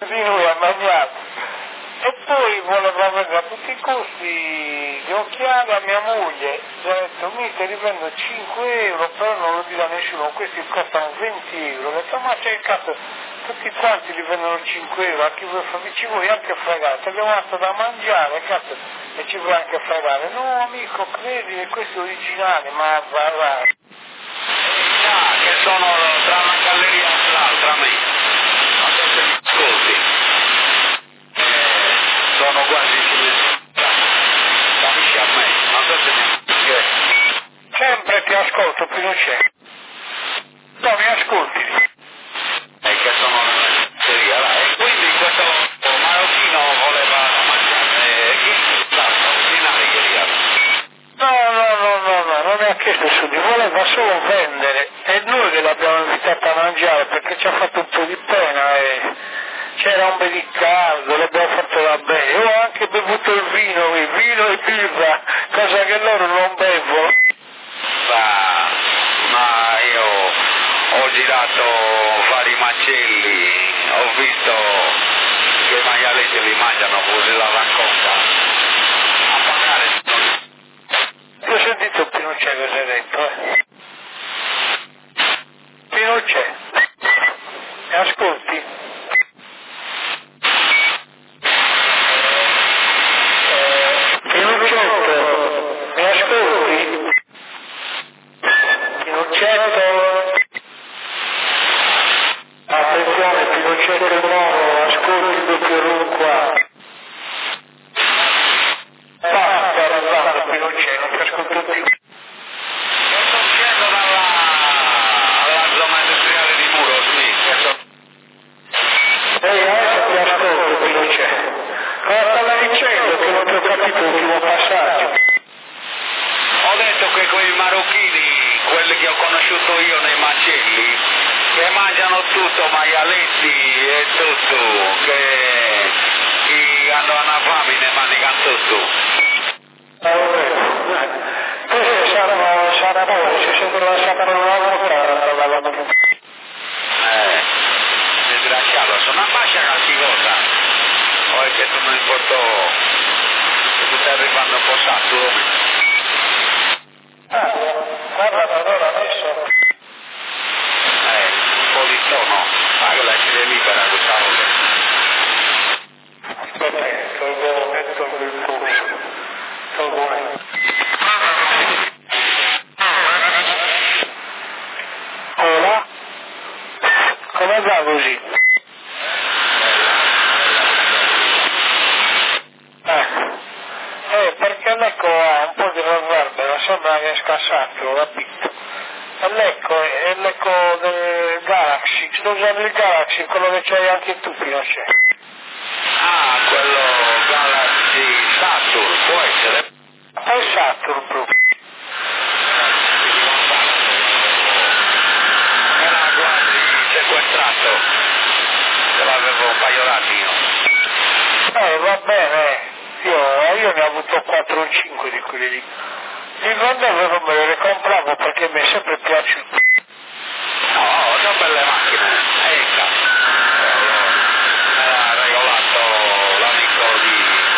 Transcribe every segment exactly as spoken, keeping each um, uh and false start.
di lui a mangiare. E poi voleva avere a tutti i costi gli occhiali a mia moglie. Gli ho detto, mi ti riprendo cinque euro, però non lo dico a nessuno, questi costano venti euro. Ho detto, ma c'è il cazzo, tutti quanti li vendono cinque euro, a chi vuoi fare, ci vuoi anche fregare, ti abbiamo dato da mangiare, cazzo, e ci vuoi anche fregare. No amico, credi che questo è originale, ma va, va. Ah, che sono tra una galleria e l'altra, me. Ma se mi ascolti. Sono quasi capisci a me, non so se mi sempre ti ascolto, Pinochet. No, mi ascolti. E che sono nella là. E quindi questo marocchino voleva mangiare chi sta straordinario ieri. No, no, no, no, no, non mi ha chiesto soldi, voleva solo vendere. E noi che l'abbiamo invitato a mangiare perché ci ha fatto un po' di pena e c'era un bel caldo, l'abbiamo fatto da bene. Io ho anche bevuto il vino, il vino e birra, cosa che loro non bevono. Ma, ma io ho girato vari macelli, ho visto che i maialeti li mangiano così la racconta. A pagare. Ti ho sentito Pinochet cosa hai detto, eh? Pinochet, mi ascolti? Pinochetto, mi ascolti? Pinochetto? Attenzione, Pinochetto è nuovo, ascolti il dottor qua. Basta, basta Pinochet, non ti ascolto più. Io sto uscendo dalla, dalla zona industriale di Muro, Smith. Ehi, adesso ti ascolto Pinochet. Cosa stavi dicendo che non ti ho capito l'ultimo passaggio? Ho detto che quei marocchini, quelli che ho conosciuto io nei macelli, che mangiano tutto, maialetti e tutto, che chi hanno una fame ne mangiano tutto. Questi saranno sapori, si sentono la sapore una volta. Eh, desgraciato, sono una fascia cattivosa. Poi che tu non importò che tu stai arrivando un po' saturo. Ah, guarda allora adesso. Eh, un po' di tono, ma che la essere libera questa volta. Aspetta, tolgo, tolgo il polso. Tolgo il... Ora? Come va così? Eh, eh perché l'ecco ha un po' di reverbero, sembra che è scassato, ho capito. E l'ecco, è l'ecco del Galaxy, sto usando il Galaxy, quello che c'hai anche tu, Pinochet. Ah, quello Galaxy Saturn, può essere? È Saturn proprio. Era quasi sequestrato, ce l'avevo un paio d'anni io. Eh, va bene, io, io ne ho avuto quattro o cinque di quelli lì. Li vendevo non me le compravo perché mi è sempre piaciuto. No, sono belle macchine, eh, cazzo. Me l'ha regolato l'amico di...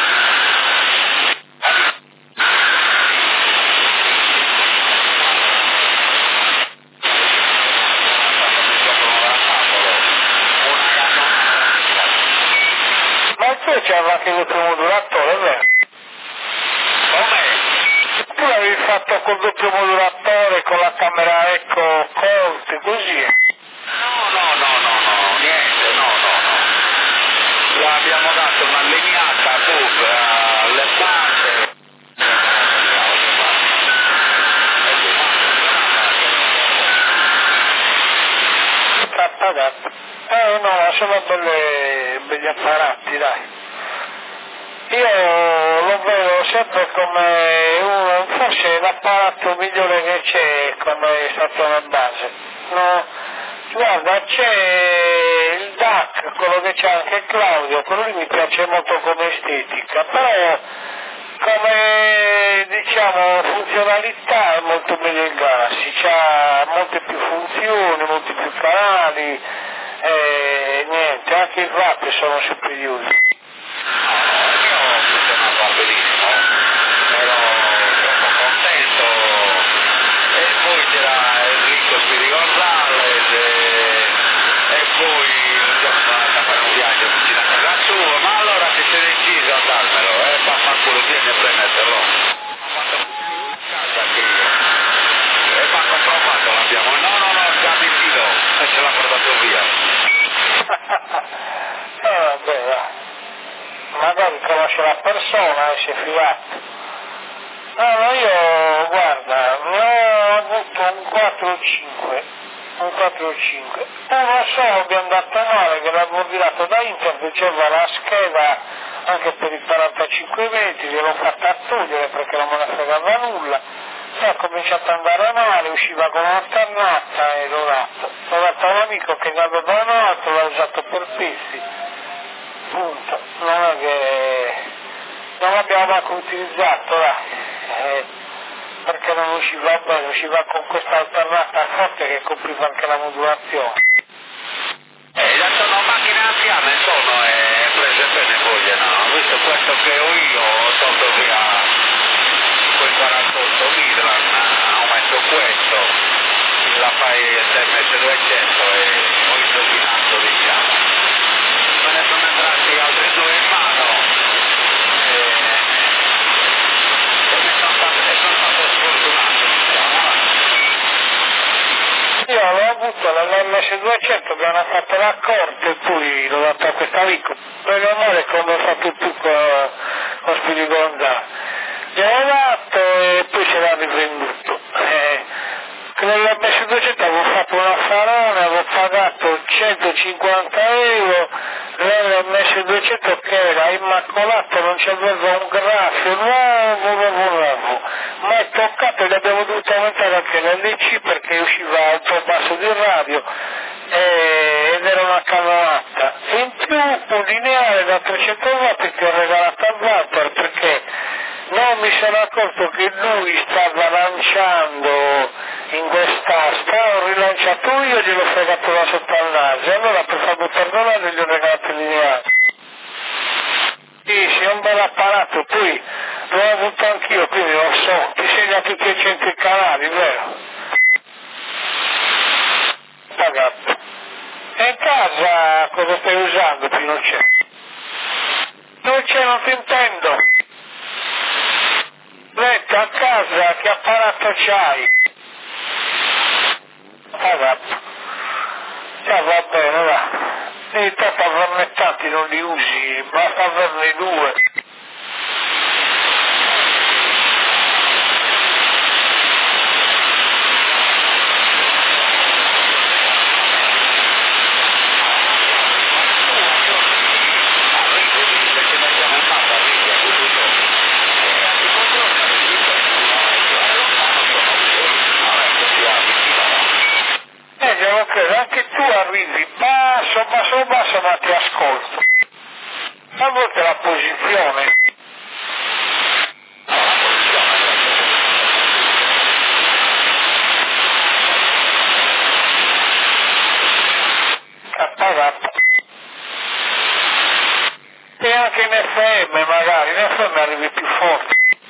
Ma tu c'aveva anche il doppio modulatore, vero? Come? Tu l'avevi fatto col doppio modulatore, con la camera eco corte, così. No, no, no, no, no, niente, no, no, no. L'abbiamo dato una legnata, boom, alle base. Pagato. Eh no, sono belle, belli apparati, dai. Io lo vedo sempre come uno, forse l'apparato migliore che c'è quando è stato nel base. No, guarda, c'è il D A C, quello che c'è anche Claudio, quello lì mi piace molto come estetica, però come diciamo funzionalità è molto meglio il Galaxy, c'ha molte più funzioni, molti più canali, eh, niente, anche i rappi sono superiori. No, il mio funzionava benissimo, ero troppo contento. E poi c'era Enrico Spiri Gonzalez e, e poi un giorno sono andato a fare un viaggio vicino a casa sua, ma allora ti sei deciso a darmelo, eh, fa fanculo, vieni a prendertelo. Ho fatto casa che io. E ma comprovato l'abbiamo, no no no, già mi fido, e ce l'ha portato via. Eh vabbè, va. Magari conosce la persona e si è fidato. No, no, io, guarda, ne ho avuto un quattro o cinque, un quattro o cinque. Uno solo mi è andato male, che l'avevo virato da Inter, diceva la scheda anche per i quarantacinque metri, gliel'ho fatta togliere perché non me ne fregava nulla. Poi ha cominciato ad andare male, usciva con un'alternata e l'ho dato. L'ho dato a un amico che ne aveva un altro, l'ha usato per pessi. Punto. Non è che non l'abbiamo manco utilizzato, dai. Eh, perché non usciva bene, usciva con questa alternata forte che copriva anche la modulazione. Eh, già sono macchine anziane, sono e prese bene vogliono, visto questo che ho io, ho tolto via quei quarantotto Midland, ho messo questo, la fai S M S duecento e ho indovinato, diciamo. Me ne sono entrati altri due in mano e, e mi sono stato, e sono stato sfortunato, diciamo. Io l'ho avuto l'M S duecento, mi hanno fatto l'accordo e poi l'ho dato a questo amico. Bene o male come ho fatto tu con, con Spiri Gonzalez. Gliel'ho dato e poi ce l'ha rivenduto. Eh, con l'M S duecento avevo fatto un affarone, avevo pagato centocinquanta euro, l'M S duecento che era immacolato, non c'aveva un graffio nuovo, nuovo, nuovo. Ma è toccato e l'abbiamo dovuto aumentare anche l'L C perché usciva un po' basso di radio e, ed era una cannonata. In più un lineare da trecento watt che ho regalato a Walter perché non mi sono accorto che lui stava lanciando in questa sta, ho rilanciato io e gliel'ho fregato da sotto al naso. Allora per farlo perdonare gli ho regalato il lineare. Sì, sì, è un bel apparato, poi l'ho avuto anch'io, quindi lo so, ti segna tutti i centri canali, vero? Pagato. E in casa cosa stai usando, Pinochet? Non c'è, non ti intendo. Detto a casa che apparato c'hai? Pagato. Già va bene, va. E tanto averne tanti non li usi, basta averne due. Anche tu arrivi basso, basso, basso, ma ti ascolto. A volte la posizione. Appagato. E anche in F M magari, in F M arrivi più forte.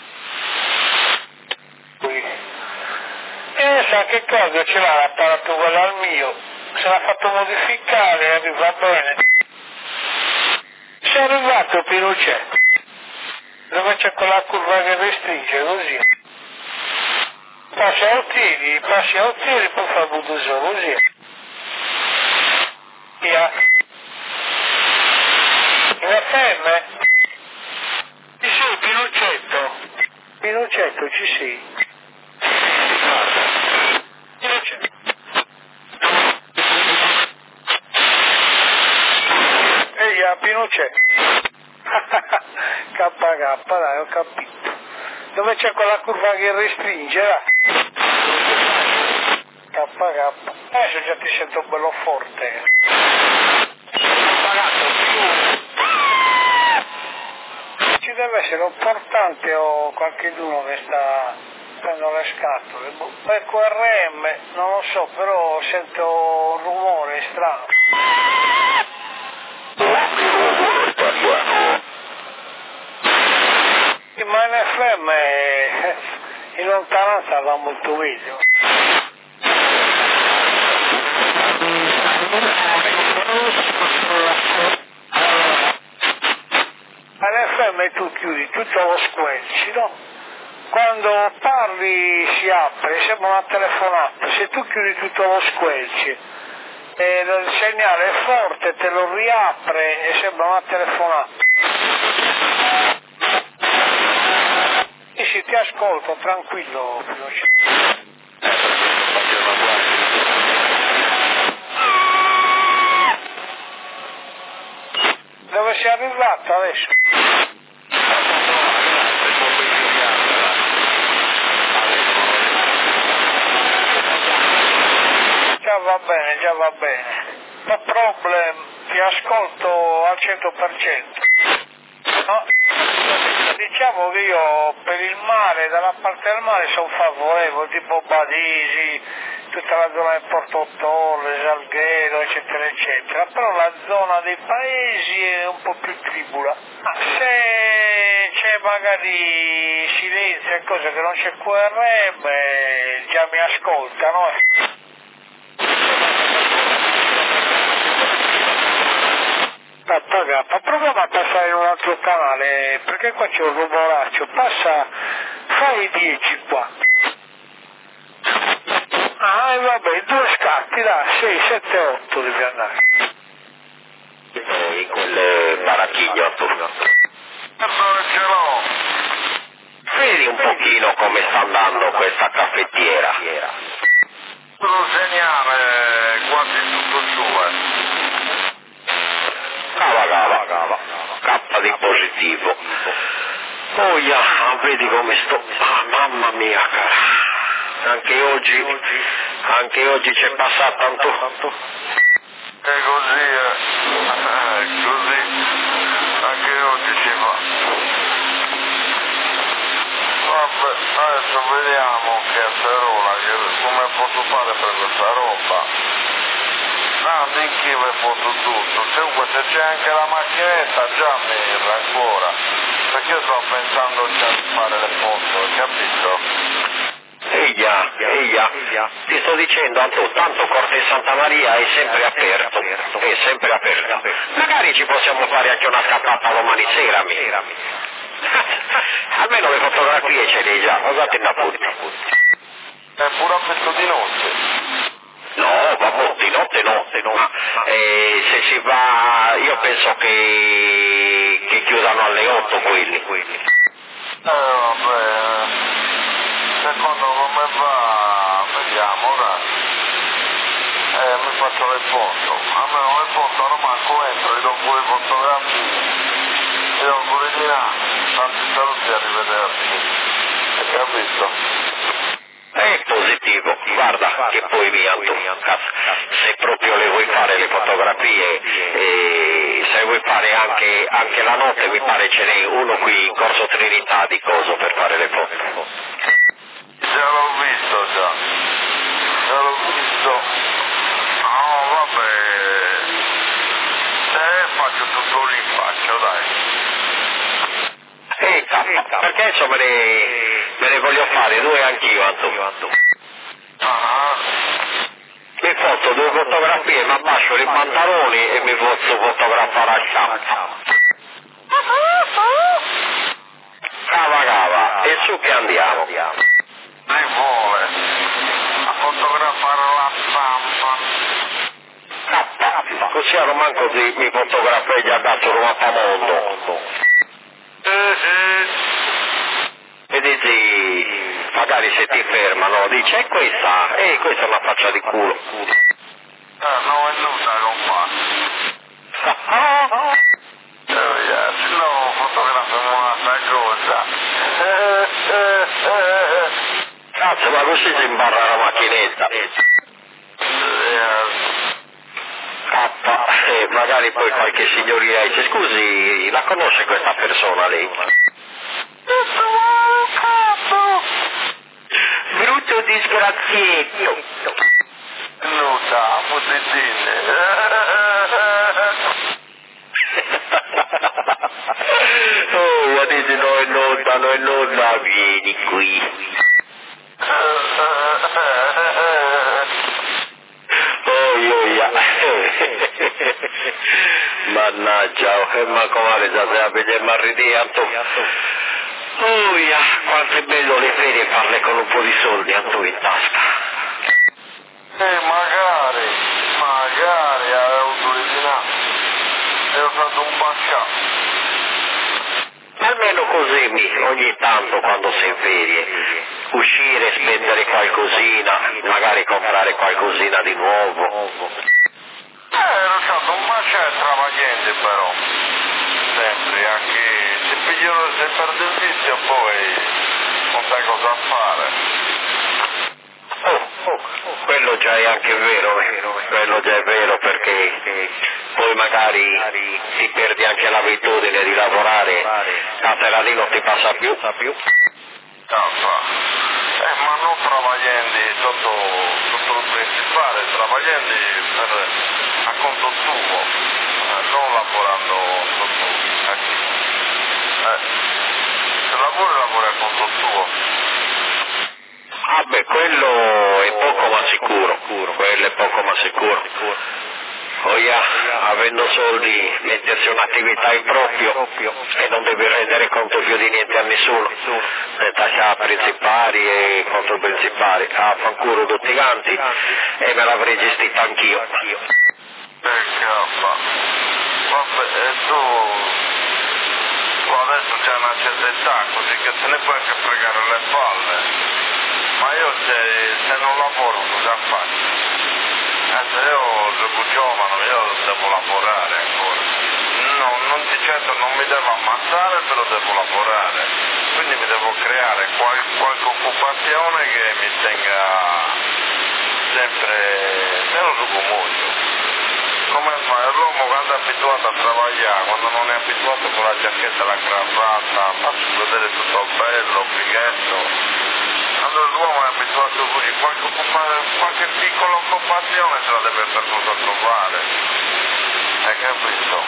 Qui. E sa che cosa ce l'ha l'apparato quello al mio. Se l'ha fatto modificare, arriva bene. Sei arrivato Pinochet, dove c'è quella curva che restringe così. Passi a tiri, passi a tiri, poi fa il buduso così. Via. In F M? Ci sei Pinochetto? Pinochetto ci sei? Pinochetto. Ehi, a Pinochetto. K K, dai, ho capito. Dove c'è quella curva che restringe, là? K K. Adesso già ti sento bello forte. Ho pagato più. Ci deve essere un portante o qualcuno che sta prendendo le scatole. Ecco R M, non lo so, però sento un rumore strano. ma in F M eh, in lontananza va molto meglio. All'F M tu chiudi tutto lo squelci, no? Quando parli si apre, sembra una telefonata, se tu chiudi tutto lo squelci e il segnale è forte, te lo riapre e sembra una telefonata. Sì, sì, ti ascolto, tranquillo, Pinocchio. Dove sei arrivato adesso? Già va bene, già va bene. No problem, ti ascolto al cento per cento. No? Diciamo che io per il mare, dalla parte del mare sono favorevole, tipo Badisi, tutta la zona di Porto Torre, Salghero, eccetera, eccetera. Però la zona dei paesi è un po' più tribula. Ma se c'è magari silenzio e cose che non c'è Q R M, già mi ascoltano. Eh. Tappa Gappa, prova a passare in un altro canale, perché qua c'è un rumoraccio, passa, fai dieci qua. Ah, e vabbè, due scatti, là, sei, sette, otto devi andare. In quelle baracchine attorno. Ce l'ho. Vedi un pochino come sta andando questa caffettiera. Un segnale quasi tutto giù, eh. Cava, cava, cava. K di positivo. Boia, vedi come sto. Ah, mamma mia, cara. Anche oggi, anche oggi c'è passato tanto. È così, eh. È così. Anche oggi ci fa. Vabbè, adesso vediamo che a Serona, come posso fare per questa roba. No, di chi mi foto tutto, comunque se c'è anche la macchinetta già mi ancora, perché io sto pensando già di fare le foto, hai capito? Eia, eia, ti sto dicendo a tu, tanto Corte Santa Maria è sempre aperto, è sempre aperto. Magari ci possiamo fare anche una scappata domani sera, mi. Almeno le fotografie ce le hai già, cosa te ne appunti? È pure aperto di notte. No, vabbè, di notte no, no. Eh, se si va, io penso che, che chiudano alle otto quelli. Eh vabbè, secondo come va, vediamo, dai. Eh, mi faccio le foto, almeno le foto non manco entro, gli do pure fotografie, gli do pure di là, tanti saluti, arrivederci, hai capito? È positivo, guarda che poi via tu, se proprio le vuoi fare le fotografie, e se vuoi fare anche, anche la notte, mi pare ce n'è uno qui in Corso Trinità di coso per fare le foto. Già l'ho visto già, già l'ho visto, no vabbè, se faccio tutto lì, faccio dai. Eh, capita, perché adesso me ne, me ne voglio fare due anch'io, Antonio. Ah. Mi foto due fotografie, mi abbascio i pantaloni e mi posso fotografare al campo. Cava cava, e su che andiamo? Lei vuole a fotografare la stampa. Cappa, così non manco di mi fotografare già dato un mappamondo. E dici, magari se ti fermano, dici, e questa, e questa è una faccia di culo. Eh, non è nulla non fa. Eh, se no fotografiamo un'altra cosa. Cazzo, ma così si imbarra la macchinetta. Cappa, e magari poi qualche signorina dice, scusi, la conosce questa persona lei? Brutto disgrazietto. Nuda, puttine. Oh, ma dici no, è nota, nonno e nonna, vieni qui. Oh, ioia. Mannaggia, e ma come già se la vediamo a ridere, oh, yeah. Quanto è bello le ferie farle con un po' di soldi, Anto, in tasca. Eh, magari, magari avevo l'utilità e ho fatto un bacca. Almeno così, mi, ogni tanto quando sei in ferie, uscire, spendere qualcosina, magari comprare qualcosina di nuovo. Eh, ho fatto un bacca travagliente però, sempre, anche se pigliano, se perde il vizio poi non sai cosa fare. Oh, oh, quello già è anche vero, quello già è vero perché poi magari ti perdi anche l'abitudine di lavorare, la sera lì non ti passa più. Cazzo, eh, ma non travagliando sotto, sotto il principale, travagliando per, a conto tuo, eh, non lavorando sotto a chi. Eh, se lavori, lavori a conto tuo. Ah beh, quello è poco ma sicuro, quello è poco ma sicuro. Oh yeah, avendo soldi, mettersi un'attività in proprio e non devi rendere conto più di niente a nessuno, senza già principali e controprincipali, ah, fanculo tutti quanti e me l'avrei gestita anch'io. Eh cazzo, vabbè, e tu, tu adesso c'hai una certa età, così che te ne puoi anche fregare le palle. Ma io se, se non lavoro cosa faccio? Eh, se io sono giovane, io devo lavorare ancora. No, non di certo non mi devo ammazzare, però devo lavorare. Quindi mi devo creare qual, qualche occupazione che mi tenga sempre meno succomodo. Come fai? L'uomo quando è abituato a lavorare, quando non è abituato con la giacchetta e la cravatta, faccio vedere tutto bello, fighetto. Quando l'uomo è abituato così, qualche, qualche piccola occupazione se la deve per forza trovare. Hai capito?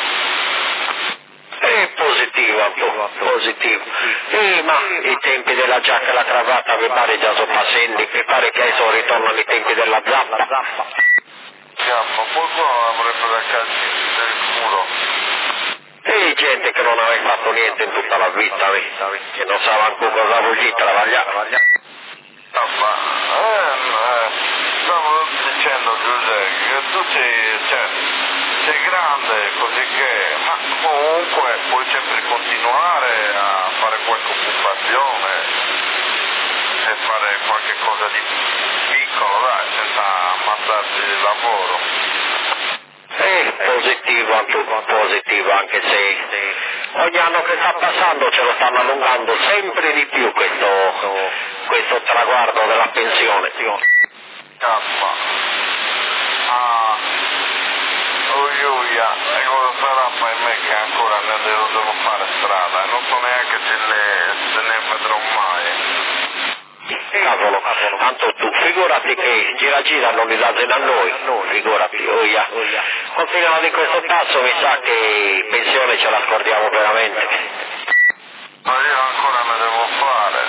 È positivo, Anto, positivo. Eh, ma i tempi della giacca e la cravatta mi pare già sono passati, mi pare che adesso ritornano i tempi della zappa. Zappa, qualcuno avrebbe da calci del culo. E gente che non aveva fatto niente in tutta la vita, che non sa manco cosa vuol travagliare. Zappa, eh, eh, stavo dicendo Giuseppe che tu sei, cioè, sei grande così che, ma comunque puoi sempre continuare a fare qualche occupazione e fare qualche cosa di piccolo, dai, senza ammazzarti di lavoro. Eh, positivo, anche, positivo, anche se ogni anno che sta passando ce lo stanno allungando sempre di più questo, questo traguardo della pensione. Cazzo. Ah, uiuia, e cosa sarà per me che ancora ne devo, devo fare strada e non so neanche se ne, se ne vedrò mai. Cavolo, tanto tu, figurati che gira gira non li daten a noi, figurati, oia. Continuando in questo passo mi sa che pensione ce la scordiamo veramente. Ma io ancora ne devo fare.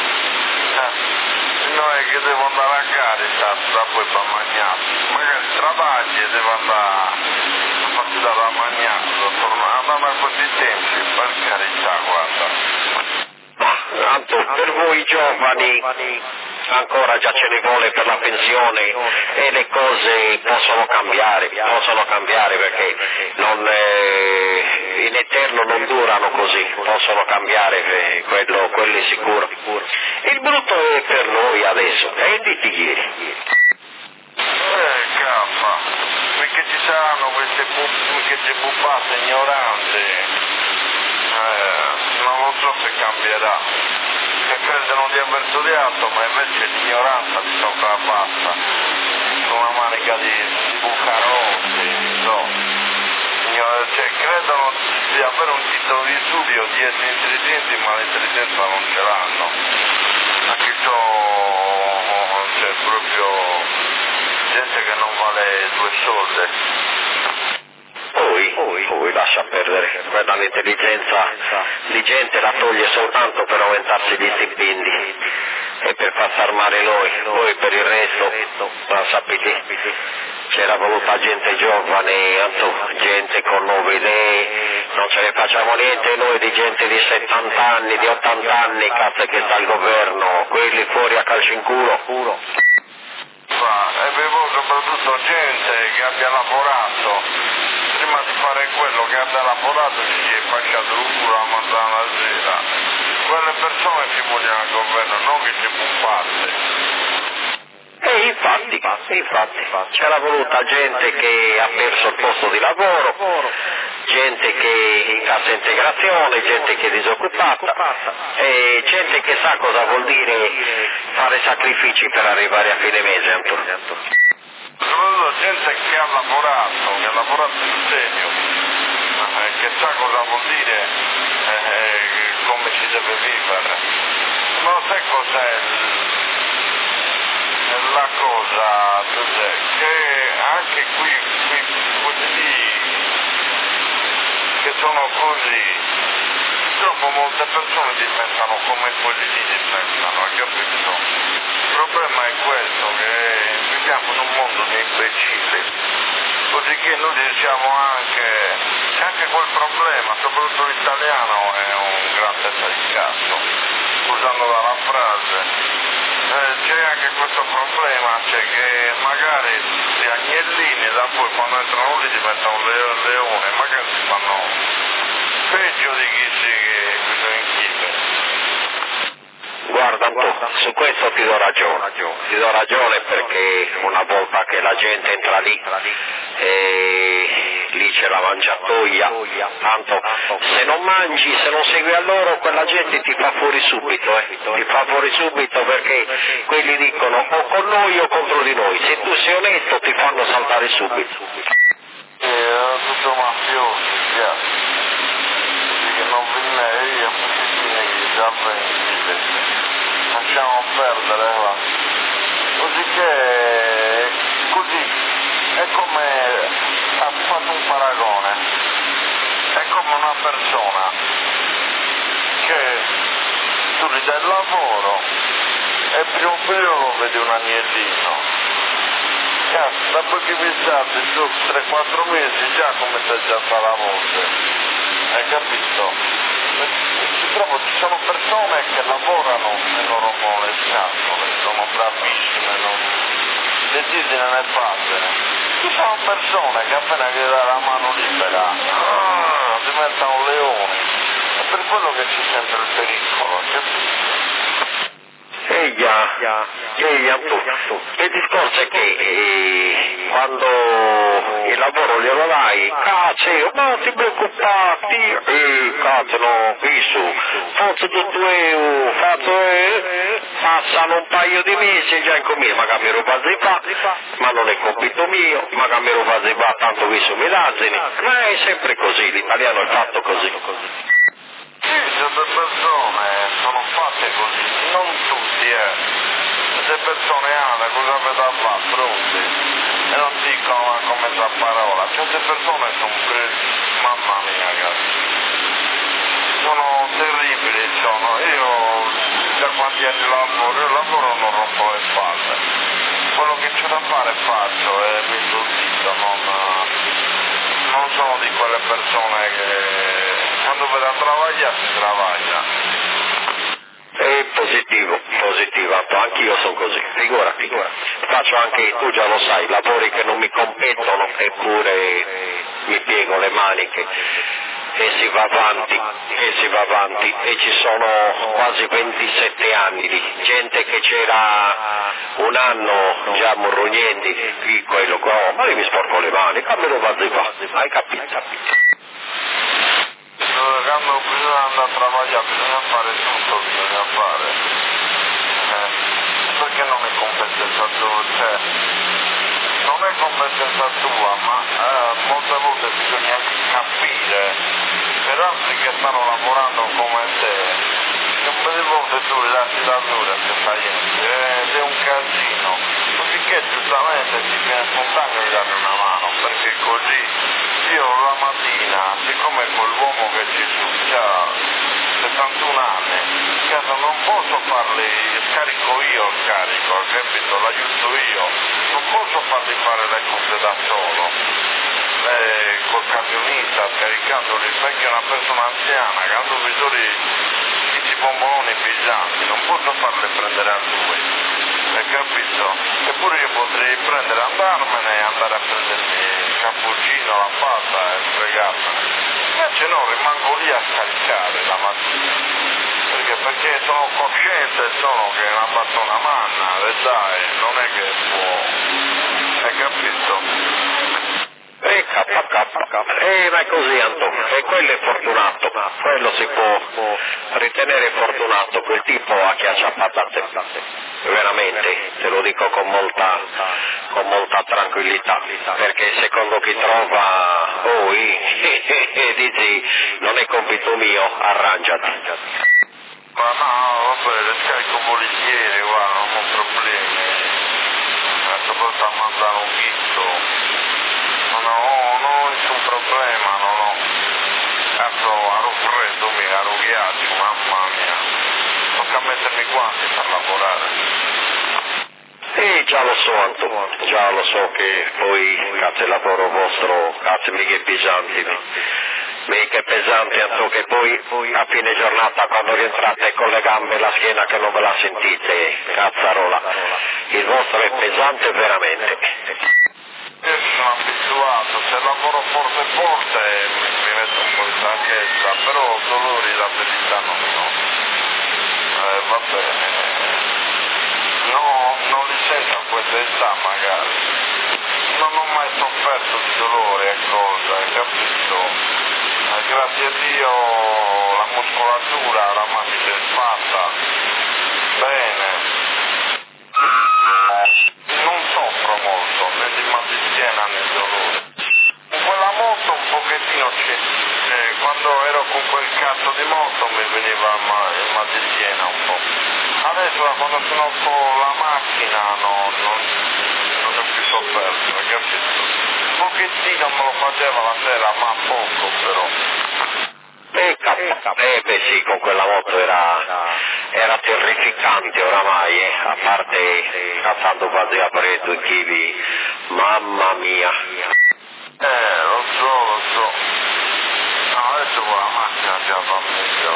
Eh, non è che devo andare a Caritas, da poi per mangiare. Magari travagli e devo andare a farti da mangiare, andando a questi tempi, per carità, guarda. Tanto per voi giovani ancora già ce ne vuole per la pensione e le cose possono cambiare, possono cambiare perché non, eh, in eterno non durano così, possono cambiare, eh, quello, quello è sicuro. Il brutto è per noi adesso, prenditi ieri. Eh, cazzo, perché ci saranno queste, bu- queste bubate ignoranti. Eh, non lo so se cambierà, che credono di aver studiato, ma invece l'ignoranza ti soprappassa, con una manica di, di bucarotti, no. Ignor- cioè, credono di avere un titolo di studio, di essere intelligenti, ma l'intelligenza non ce l'hanno. Anche so, c'è proprio gente che non vale due soldi. Poi, poi, poi, lui lascia perdere, quella l'intelligenza di gente la toglie soltanto per aumentarsi gli stipendi e per far armare noi, noi per il resto, non sapete, c'era voluta gente giovane, anzi, gente con nuove idee, non ce ne facciamo niente noi di gente di settanta anni, di ottanta anni, cazzo che sta al governo, quelli fuori a calcio in culo. E avevo soprattutto gente che abbia lavorato, prima di fare quello che abbia lavorato si è facciato un culo a mangiare la sera. Quelle persone ci vogliono al governo, non che ci buffate. E infatti, infatti, c'era voluta gente che ha perso il posto di lavoro, gente che è in cassa integrazione, gente che è disoccupata, e gente che sa cosa vuol dire fare sacrifici per arrivare a fine mese, Antonio. Soprattutto gente che ha lavorato, che ha lavorato in serio, eh, che sa cosa vuol dire, eh, come si deve vivere. Ma sai cos'è la cosa? Che anche qui, qui quelli che sono così, purtroppo molte persone diventano come quelli lì diventano, hai capito? Il problema è questo, che viviamo in un mondo di imbecilli, così che noi diciamo anche, c'è anche quel problema, soprattutto l'italiano è un gran testa di cazzo, scusando dalla frase. Eh, c'è anche questo problema, cioè che magari gli agnellini da poi quando entrano lì diventano le- leone, magari si fanno peggio di chi si chiude in chive. Guarda un po', su questo ti do ragione, ti do ragione perché una volta che la gente entra lì, e lì c'è la mangiatoia, tanto se non mangi, se non segui a loro, quella gente ti fa fuori subito, eh, ti fa fuori subito perché quelli dicono o con noi o contro di noi, se tu sei onesto ti fanno saltare subito. Eh, era tutto mafioso, chiaro. Che non venne io, che già venne. Lasciamo perdere, va. Così che, così, è come, ha fatto un paragone, è come una persona che tu gli dai il lavoro e prima o poi lo vedi un agnellino. Cazzo, dopo che vi state su tre quattro mesi già come se già fa la voce, hai capito? Si trova, ci sono persone che lavorano e loro con le scatole, sono bravissime, non decidi non ne fatene. Ci sono persone che appena gli dà la mano libera ah, diventano leoni. È per quello che c'è sempre il pericolo, capito? E già, e già tu. Il discorso è che eh, quando il lavoro glielo dai, cazzo, non ti preoccupare, eh, cazzo, no, visto, forse tutto euro, fatto eh, passano un paio di mesi e già incomincia, ma cambierò base fa, ma non è compito mio, ma cambierò base fa, tanto visto mi dazzini, ma è sempre così, l'italiano è fatto così. Sì, certe persone sono fatte così, non tutti, eh. Certe persone hanno cosa per da fare, pronti, e non dicono ma come sa parola. Certe persone sono presi, mamma mia, ragazzi. Sono terribili, sono. Io da quanti anni lavoro, io lavoro non rompo le spalle. Quello che c'è da fare faccio e mi giudizio, non, non sono di quelle persone che quando vedo a travagliare si travaglia. È positivo, positivo, anch'io sono così, figurati, faccio anche, tu già lo sai, lavori che non mi competono, eppure mi piego le maniche e si va avanti, e si va avanti, e ci sono quasi ventisette anni di gente che c'era un anno già morrognenti, qui quello qua, ma io mi sporco le mani, cammino vado qua, hai capito, capito? Quando bisogna andare a travagliare, bisogna fare tutto, bisogna fare. Eh, perché non è competenza tua? Cioè, non è competenza tua, ma eh, molte volte bisogna anche capire per altri che stanno lavorando come te. Un po' di volte tu gli lasci la dura che fai niente, ed è un casino. Così che giustamente ti viene spontaneo di dare una mano, perché così io la mattina, siccome quell'uomo che ci su ha settantuno anni, cazzo, non posso farli, scarico io il carico, capito? L'aiuto io, non posso farli fare le cose da solo, eh, col camionista scaricandoli, perché è una persona anziana, che hanno bisogno di bomboloni pesanti, non posso farle prendere a lui, hai capito? Eppure io potrei prendere, andarmene e andare a prendermi il cappuccino, la pasta e fregarmene. Invece no, rimango lì a scaricare la mattina, perché, perché sono cosciente sono che è una battona manna, e dai, non è che può, hai capito? E K K, eh, ma è così Antonio, e quello è fortunato, quello si può ritenere fortunato, quel tipo a chi ha patate, veramente, te lo dico con molta, con molta tranquillità, perché secondo chi trova, oh, e dici, non è compito mio, arrangiati. Ma no, vabbè, le scarico volentieri, guarda, non ho problemi, adesso posso mandare un chitto. No, no, no, nessun problema, no, no. Cazzo, ero freddo, mi ero ghiaccio, mamma mia. Tocca mettermi i guanti per lavorare. Sì, già lo so Antonio, già lo so che poi, cazzo, il lavoro vostro, cazzo, mica è pesante, mica è pesante Antonio, che poi a fine giornata quando rientrate con le gambe e la schiena che non ve la sentite, cazzarola, il vostro è pesante veramente. Io sono abituato, se lavoro forte forte mi, mi metto un po' di stanchezza, però dolori da verità non ne ho. Eh, va bene. No, non li sento a questa età magari. Non ho mai sofferto di dolore e cose, hai capito? Eh, grazie a Dio la muscolatura oramai si è fatta. Bene. Non soffro molto, né di mal di schiena né dolore. Con quella moto un pochettino c'è, eh, quando ero con quel cazzo di moto mi veniva il mal, il mal di schiena un po'. Adesso da quando sono con la macchina no, non, non ho più sofferto, hai capito? Un pochettino me lo faceva la sera, ma poco però. Eh, cap- eh beh sì, con quella moto era, era terrificante oramai, eh, a parte cazzando quasi a Bretto e Chivi, mamma mia. Eh, lo so, lo so. No, adesso con la macchina ce la fa meglio.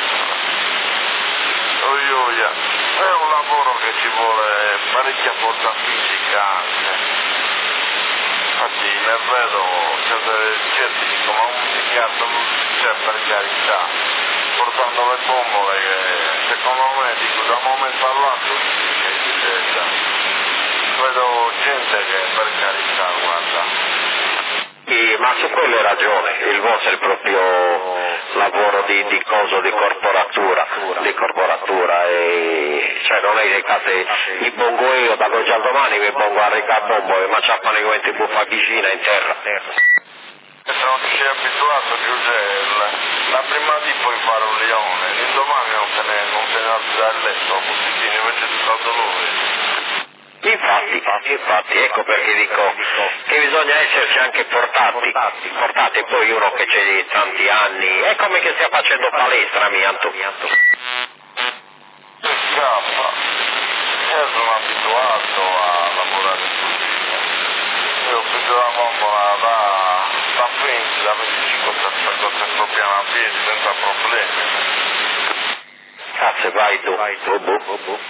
Oi, oi, è un lavoro che ci vuole parecchia forza fisica anche. Infatti ne vedo, certi dicono, ma un cazzo c'è per carità, portando le bombole che secondo me dico da un momento all'altro che si getta. Vedo gente che per carità guarda. Sì, ma su quello hai ragione, il vostro è il proprio lavoro di, di coso, di corporatura, di corporatura, e cioè non è che case, mi pongo io da oggi al domani mi pongo a ricare bombo e mi acciappano i guanti buffa vicina in terra. Se non ti sei abituato Giuseppe, la prima di puoi fare un leone, l'indomani non te ne, non te ne alzi dal letto, così invece ti fa dolore. Infatti, infatti, ecco perché dico che bisogna esserci anche portati, portati poi uno che c'è tanti anni, è come che stia facendo palestra, mi Antonio. Che scappa, io sono abituato a lavorare così, io ho preso la bombola da, da venti, da venticinque a piano a piedi senza problemi. Cazzo, vai tu, oh, boh, oh, boh.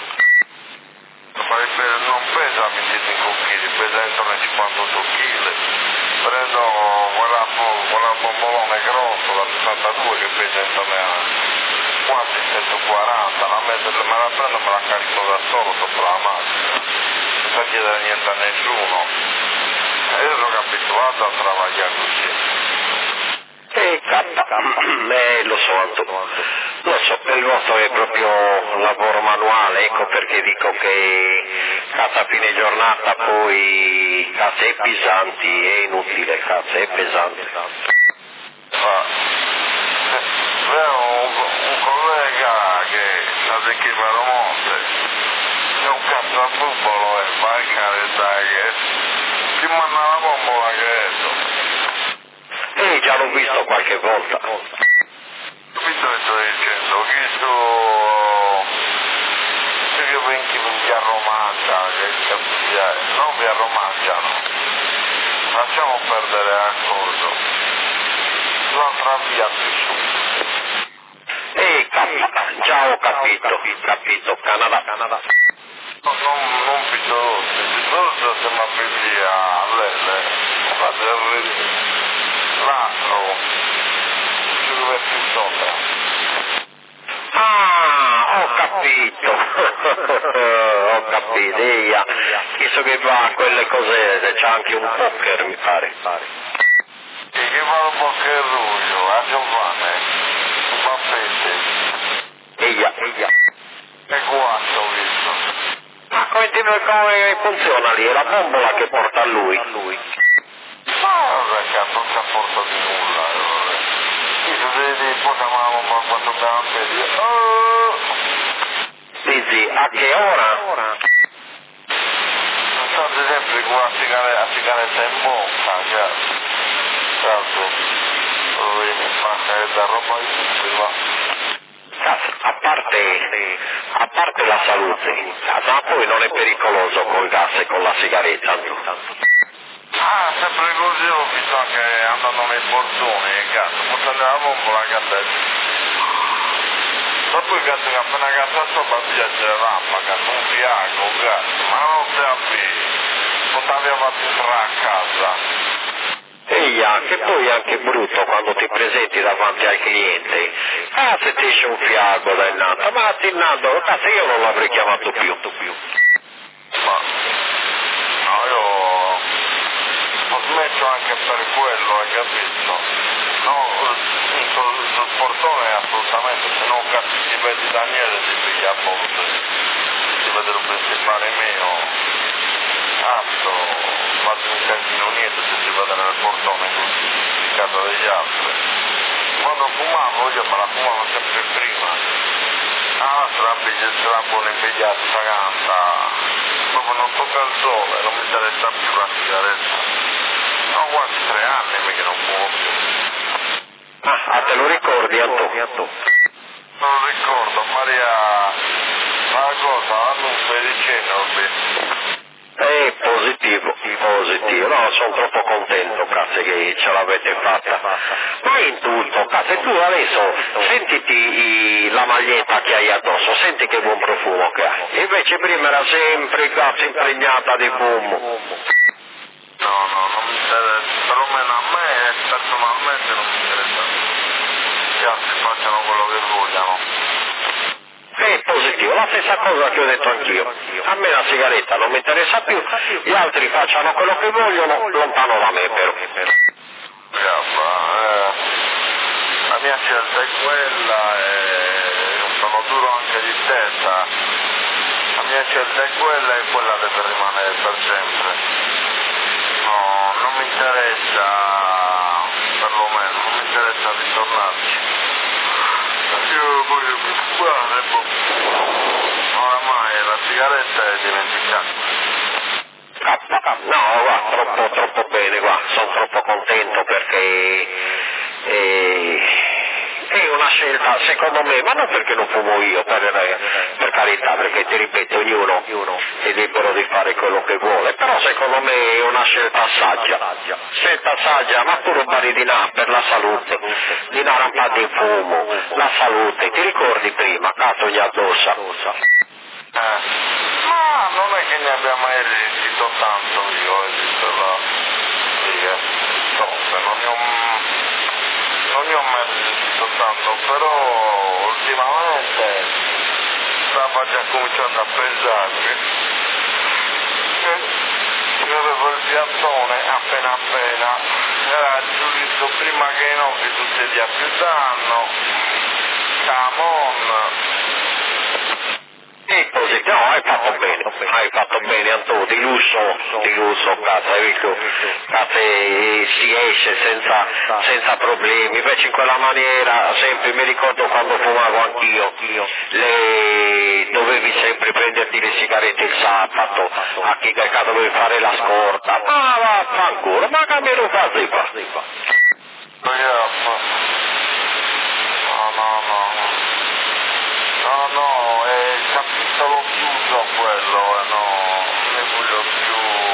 Non pesa venticinque chili, pesa intorno ai cinquantotto chili. Prendo quella, quella bombolone grosso da sessantadue che pesa intorno a quasi centoquaranta, la metto, me la prendo e me la carico da solo sopra la macchina, senza chiedere niente a nessuno. E io sono abituato a lavorare così. E cappa, eh, lo so Antonio, lo so, il vostro è proprio lavoro manuale, ecco perché dico che cazzo a fine giornata poi cazzo è pesanti, è inutile, cazzo è pesante. Ma, vedo un, un collega che sa di chi me lo monte, è un cazzo a bubbolo e vai carità che ti manda la bombola che è. già l'ho visto qualche volta. Capito che sto dicendo? Che sto... Se io vengo via romanza, che capire, non via romanza, no. Lasciamo perdere l'accordo. L'altra via più su. Ehi, cap- già ho capito, capito, Canada, Canada. No, non, non piuttosto, piuttosto siamo a via all'L, fate vedere. L'altro, ci dove più sopra. Ah, ho capito, ho capito, eia, chiesto che va a quelle cose, c'è anche un poker mi pare. E che va un po' che ruglio, a Giovanni, un baffette. Eia, eia. E guasto ho visto. Ma come, ti, come funziona lì? È la bombola che porta a lui? Ma ragazzi, non si apporta di nulla. Sì, se vedi, poi chiamavamo ma quando abbiamo impedito. Oh! Dici, a che ora? Non state sempre con la sigaretta, la sigaretta in bocca, cazzo. Cazzo, dove mi fa da roba di tutti, va. Cazzo, a parte, a parte la salute, ma poi non è pericoloso col gas e con la sigaretta. Ah, sempre così ho visto che andando nei borsoni, cazzo, posso andare a bombola, cazzo. Ma poi cazzo che appena cazzo sopra via c'è la rampa, cazzo, un fiaco, cazzo, ma non te la vedi, non ti aveva fatto entrare a casa. Eia, che poi è anche brutto quando ti presenti davanti al cliente. Ah, se ti esce un fiago da innanzi, ma Tinnando, cazzo io non l'avrei chiamato più. Ma, no, io ho smesso anche per quello, hai capito? No, sul, sul portone assolutamente, se non cazzo ti vedi Daniele ti piglia a volte, ti vede il principale mio. Cazzo, quasi un casino niente se si vede nel portone così, in casa degli altri. Quando fumavo io me la fumavo sempre prima. Ah, se la piglia, se la buona impigliata, sta canta. Proprio non tocca il sole, non mi interessa più la sigaretta. Ho quasi tre anni che non fumo più. Ah, te lo ricordi, Antonio? Non lo ricordo, Maria, ma la cosa, hanno un pedicino, Eh, positivo, positivo, no, sono troppo contento, cazzo, che ce l'avete fatta. Ma in tutto, cazzo, tu adesso sentiti i, la maglietta che hai addosso, senti che buon profumo che hai. E invece prima era sempre, cazzo, impregnata di fumo. No, no, non mi interessa, perlomeno a me personalmente non mi interessa. Gli altri facciano quello che vogliano. È positivo, la stessa cosa che ho detto anch'io. A me la sigaretta non mi interessa più, gli altri facciano quello che vogliono, lontano da me però. Gaffa, eh, la mia scelta è quella e sono duro anche di testa. La mia scelta è quella e quella deve rimanere per sempre. No, non mi interessa, perlomeno, non mi interessa ritornarci. Io voglio più fumare, oramai la sigaretta è dimenticata. No, guarda, troppo, troppo bene, guarda, sono troppo contento perché eh, è una scelta, secondo me, ma non perché lo fumo io, per, per carità, perché ti ripeto, ognuno è libero di fare quello che vuole, però secondo me è una scelta saggia, scelta saggia, ma pure un pari di là per la salute, di una rampa di fumo, la salute, ti ricordi prima, cazzo gli addossa? Eh, ma non è che ne abbia mai resistito tanto io, esiste la riga, toppe, non ne ho, non ne ho mai resistito tanto, però ultimamente stava già cominciando a pensarmi che io avevo il piattone appena appena, era giusto prima che i nostri succedi a più danno, Camon. Sì, così, no, hai fatto bene, hai fatto bene Antonio, di lusso, di lusso, cazzo, hai visto, cazzo, si esce senza, senza problemi, invece in quella maniera, sempre, mi ricordo quando fumavo anch'io, le, dovevi sempre prenderti le sigarette il sabato, a chi che dovevi fare la scorta, ma vaffanculo, ma che me lo facevi qua? No, no, no. No, no, è il capitolo chiuso quello, eh, no, non ne voglio più,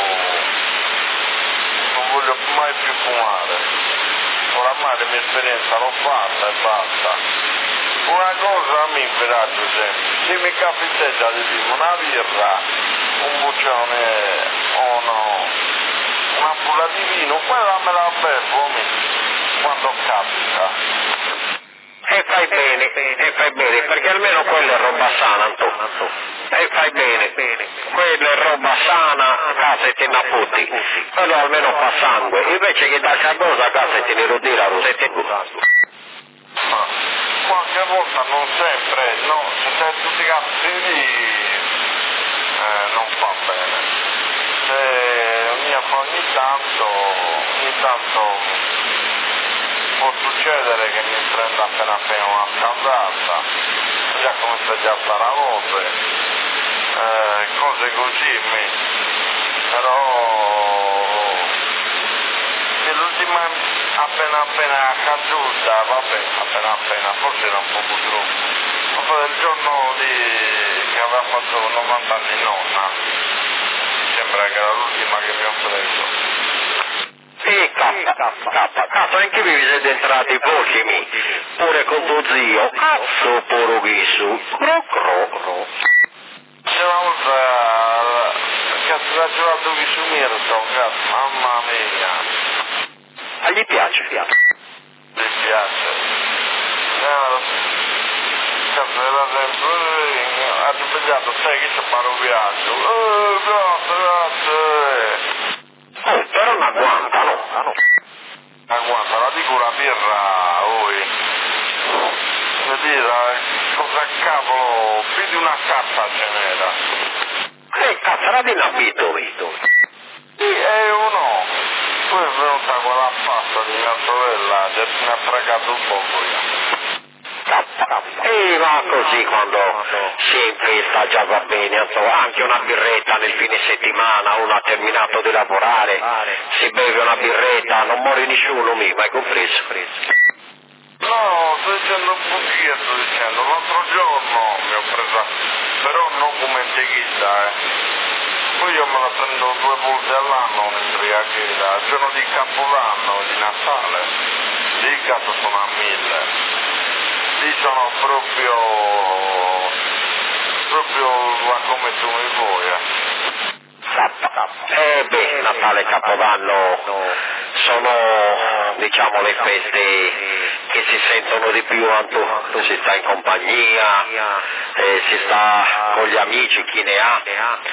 non voglio mai più fumare. Oramai la mia esperienza l'ho fatta e basta. Una cosa mi però, Giuseppe, se mi capita di dire una birra, un buccione o no, una bulla di vino, quella me la bevo quando capita. E fai bene, e fai bene, perché almeno quella è roba sana, Antò. E fai bene, quella è roba sana, casa e te ne apputti. Quello almeno fa sangue, invece che da cabosa a casa e te ne rodira rosette busato. Ma qualche volta, non sempre, no, se sei tutti cattivi eh, non fa bene. Se ogni, ogni tanto, ogni tanto può succedere che mi prenda appena appena una scaldata, già come sta già a fare la voce, eh, cose così, mi. Però l'ultima appena appena accaduta, vabbè, appena appena, forse era un po' più troppo, ma poi il giorno di, che aveva fatto novanta anni nonna, mi sembra che era l'ultima che mi ho preso. Sì, cappa, cappa, cazzo, anche vi siete entrati pochi, mi, pure con tuo zio, cazzo, poro ghisu, cro cro cro. C'è una volta, cazzo, l'ha giocato qui su Mirto, cazzo, mamma mia. A gli piace, piace. Mi piace. Eh, cazzo, era sempre, ha svegliato, sai che c'è pare un viaggio, eh, grazie, grazie. Oh, però non aguantano, no? Aguanta, la dico una birra, voi. Vuol dire, cosa cavolo, più di una cazza ce n'era. Eh, cazzo, era di nabito, Vito. Sì, e uno. Poi è venuta quella pasta di mia sorella, che mi ha fregato un poco io. E va così quando si infesta già va bene, anche una birretta nel fine settimana, uno ha terminato di lavorare, si beve una birretta, non muore nessuno, mi, mai compreso. No, sto dicendo un pochino, sto dicendo, l'altro giorno mi ho presa, però non come integhita, eh. Poi io me la prendo due volte all'anno un'imbriacheta, il giorno di Capodanno e di Natale, lì cazzo sono a mille. Lì sono proprio, proprio come tu mi vuoi. Eh, eh beh, Natale e Capodanno sono, diciamo, le feste che si sentono di più, tu si sta in compagnia, eh, si sta con gli amici, chi ne ha,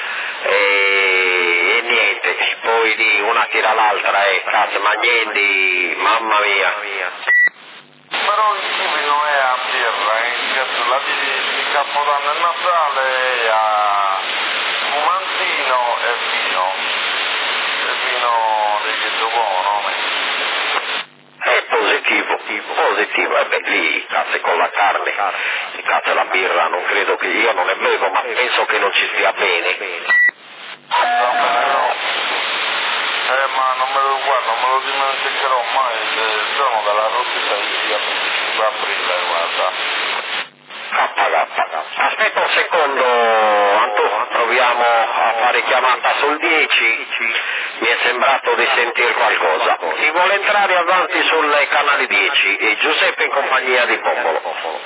e, e niente, poi lì una tira l'altra, eh, cazzo, ma niente, mamma mia. Però il cibo non è a birra, eh, la di, di Capodanno e Natale è a fumantino e vino, e vino di questo buono. È positivo, positivo, e beh lì, cazzo, con la carne, cazzo, la birra, non credo che io non ne bevo, ma penso che non ci stia bene. No, no. Eh, ma non me lo guardo, non me lo dimenticherò mai il giorno della rosita di venticinque aprile, guarda. K, K. Aspetta un secondo, Anto, proviamo a fare chiamata sul dieci, mi è sembrato di sentire qualcosa. Chi vuole entrare avanti sul canale dieci, e Giuseppe in compagnia di Pompolo.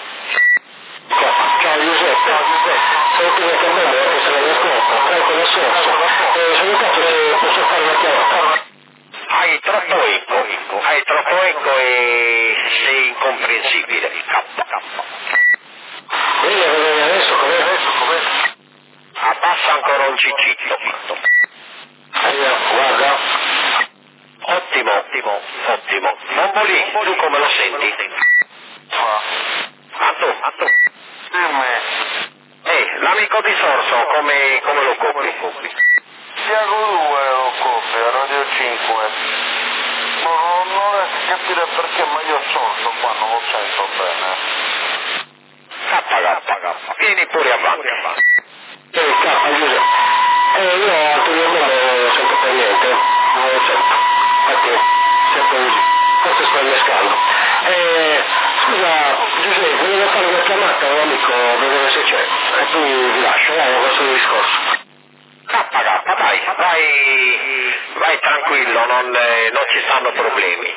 Ciao Giuseppe, ciao Giuseppe, sei qui con me, sono in corpo, sai come sono? Sono qua se posso fare una chiamata. Hai troppo eco, hai troppo eco e sei incomprensibile. K, K. Vedi adesso com'è? Adesso com'è? Abbassa ancora un cicito. Guarda. Ottimo, ottimo, ottimo. Bombolì, tu come lo senti? A tu, a tu. Dimmi. Eh, l'amico di Sorso, come, come lo copri? Tiago due lo copri, a Radio cinque. Non, non riesco a capire perché, ma io Sorso qua non lo sento bene. K, K, vieni pure avanti. Eh, K, Giuseppe. Eh, io anteriormente non sento per niente, non lo sento. Ecco, sempre così. Forse quel mescaldo. Eh, scusa, Giuseppe, volevo fare una chiamata a un amico, vedere se c'è, e poi vi lascio, dai, questo discorso. K, K, dai, vai, vai tranquillo, non, eh, non ci stanno problemi.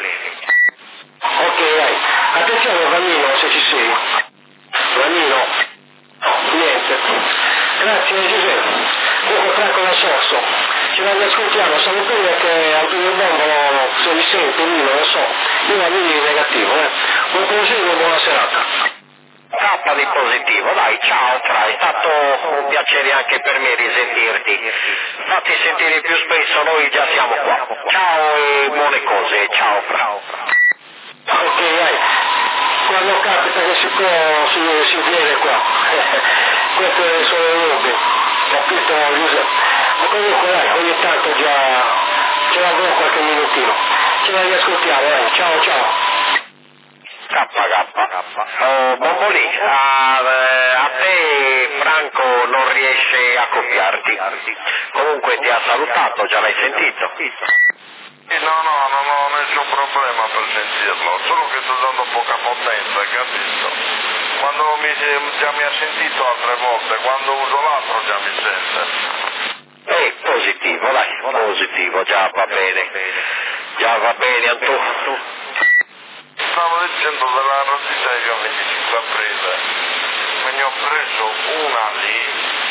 Ok, dai, attenzione Vannino, se ci sei. Vannino, niente. Grazie Giuseppe, comunque Franco da Sorso, ci ascoltiamo, siamo qui che Antonio Bombo se mi sente, lui non lo so, io la vedo negativo, eh. Buon proseguo e buona serata. K di positivo, dai, ciao Fra, è stato un piacere anche per me risentirti. Fatti sentire più spesso, noi già siamo qua. Ciao e buone cose, ciao Fra. Ok, dai, quando capita che si può, si, si viene qua. Queste sono le robe, capito Giuseppe? Ma comunque dai, ogni tanto già ce l'avrò qualche minutino. Ce la riascoltiamo, dai, ciao ciao. K K. Oh, Bombolì, a, a te Franco non riesce a copiarti. Comunque ti ha salutato, già l'hai sentito? No, no, non ho nessun problema per sentirlo, solo che sto dando poca potenza, capito? Quando mi, già mi ha sentito altre volte, quando uso l'altro già mi sente. Eh, positivo, dai, positivo, già va bene. Già va bene, Antonio. Stavo dicendo della rositeria venticinque aprile, me ne ho preso una lì,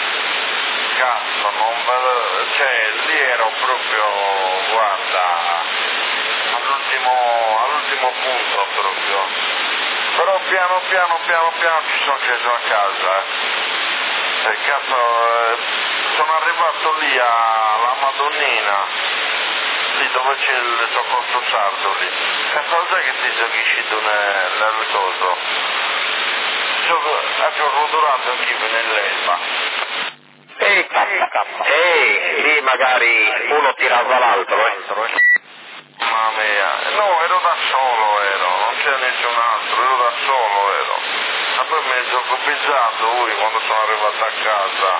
cazzo, non vedo, cioè lì ero proprio, guarda, all'ultimo, all'ultimo punto proprio, però piano piano piano piano ci sono sceso a casa, eh. E cazzo, eh, sono arrivato lì alla Madonnina, lì dove c'è il soccorso sardo lì. Cazzo, sai che ti sei uscito nel, nel coso? Ho rotolato anch'io nell'erba. Ehi, ehi, lì magari uno tirava l'altro, eh. Mamma mia, no, ero da solo, ero, non c'era nessun altro, ero da solo, ero. Ma poi mi sono copizzato lui quando sono arrivato a casa.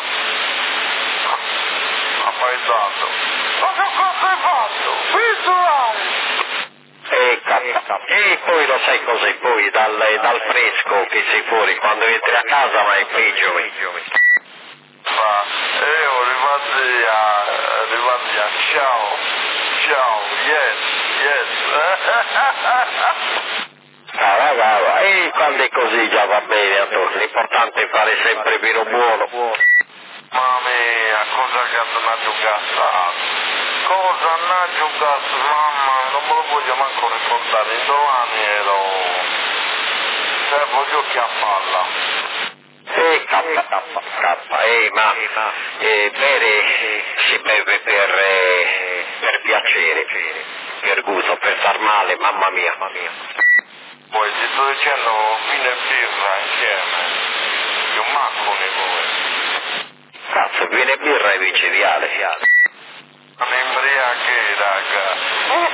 Ha paesato. Ma che cosa hai fatto? Visuale! E, e poi lo sai cos'è poi, dal, dal fresco che sei fuori, quando entri a casa ma è peggio. Ma io arrivati a, arrivati a ciao, ciao, yes, yes. Cava, cava, e quando è così già va bene, Antonio, l'importante è fare sempre vino buono. Mamma mia, cosa che hanno giocato? Cosa hanno giocato? Mamma, non me lo voglio manco ricordare, in domani ero... cioè voglio che a palla. Eh, K, K, K, eh, ma eh, bere si beve per, eh, per piacere, per gusto, per star male, mamma mia. Poi ti sto dicendo vino e birra insieme, io manco ne vuoi. Cazzo, viene birra e micidiale. Un'embriache, raga.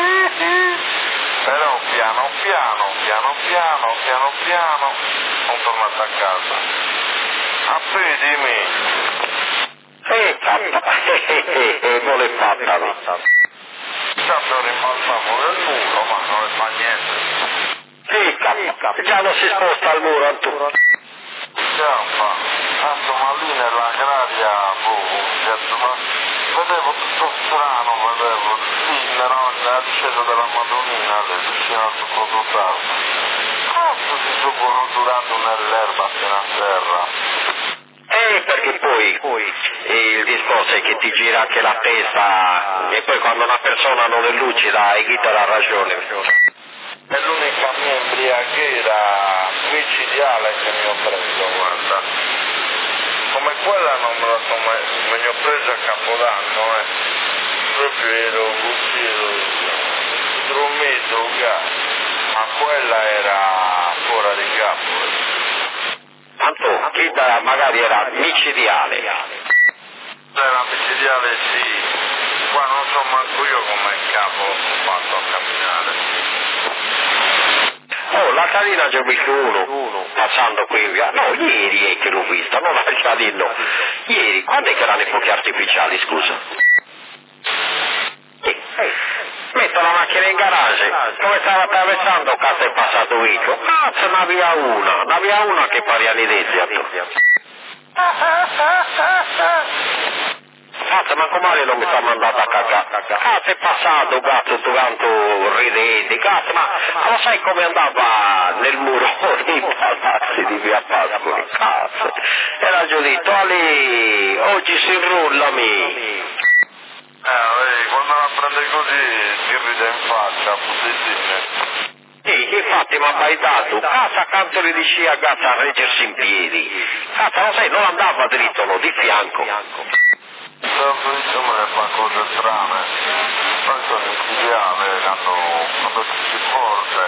Però piano piano, piano piano, piano piano, sono tornato a casa. Appedimi. Eh, e vuole fatta lì. Tanto rimbalzavo nel muro, ma non ne fa niente. Sì, K, già non si sposta al muro, Antonio. Giampa, tanto ma lì nella gradia, boh, cazzo, ma vedevo tutto strano, vedevo lì nella discesa della Madonnina, vicino al suo sardo. Cazzo si sto rotolando nell'erba appena a terra. Eh, perché poi, poi il discorso è che ti gira anche la testa e poi quando una persona non è lucida hai chi te la ragione. È l'unica mia embriachiera micidiale che mi ho preso, guarda. Come quella non me la so mai, me ne ho preso a Capodanno, eh. Proprio ero così, ero strumento, ma quella era fuori di capo. Tanto, chi da, magari era micidiale. Era micidiale sì, qua non so manco io come capo ho fatto a camminare. Oh, la carina c'è visto uno, passando qui in via. No, ieri è che l'ho vista, non la già dirlo. Ieri, quando è che erano i fuochi artificiali, scusa? Eh, metto la macchina in garage, come stava attraversando, cazzo è passato Vico, cazzo una via una, una via una che pariani desiato. Cazzo, ma come non mi sta mandando a cagare? Cazzo è passato, cazzo, tu tanto ridenti, cazzo, ma, ma lo sai come andava nel muro dei palazzi di via Pascoli? Cazzo, era giudito, lì, oggi si rullami. Eh, vedi, quando la prende così ti ride in faccia, puttine. Sì, infatti mi ha baitato, cazzo accanto le dici a cazzo a reggersi in piedi. Cazzo, lo sai, non andava dritto, no, di fianco. Insomma, le fa cose strane, poi sono insidiate quando, quando ci si porge.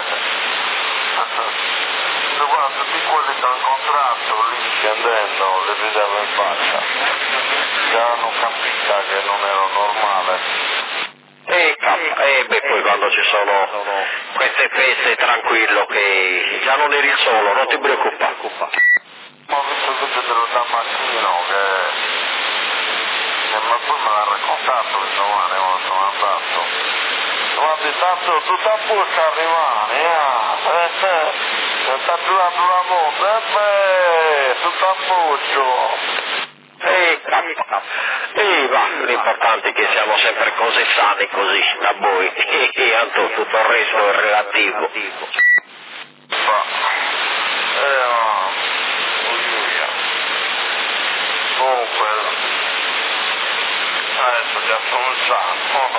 Guarda, tutti quelli che hanno incontrato lì scendendo le rideva in faccia, già hanno capito che non era normale. E cazzo, e beh poi quando ci sono queste feste tranquillo che già non eri il solo, non ti preoccupare. Ma ho visto tutte dello Damascino che... ma poi me l'ha raccontato il domani quando sono andato. Guardi, tanto tutta a busta rimane, eh, eh, eh, sta durando la moto, eh beh, tutta a buccio. E cazzo, e va, l'importante è che siamo sempre cose sane così, da voi, e, e anche tutto il resto è relativo. Va, eh, no, comunque, adesso già sono sano,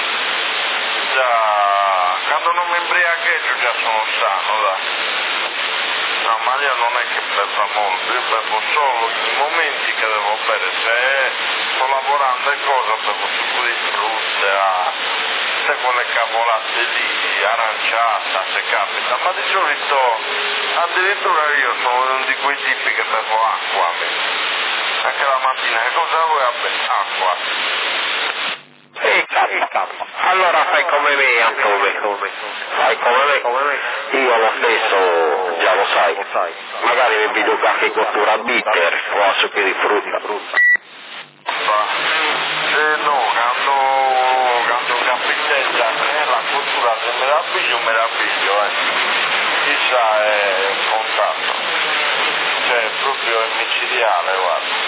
già, quando non mi imbriacheggio già sono sano, dai. No, ma io non è che bevo molto, io bevo solo i momenti che devo bere, se sto lavorando e cosa bevo succo di frutta, ah, se quelle cavolate lì, aranciata, se capita, ma di solito addirittura io sono uno di quei tipi che bevo acqua, anche la mattina, che cosa vuoi a bere? Acqua. E cazzo, allora fai come me Antonio, fai come me, io lo stesso, già lo sai, magari mi piglio qualche cottura bitter o a succhi di frutta. Ma, eh no, quando, quando capitella eh, la cottura se me la piglio, me la piglio, eh. Chissà è contatto, cioè proprio è micidiale, guarda.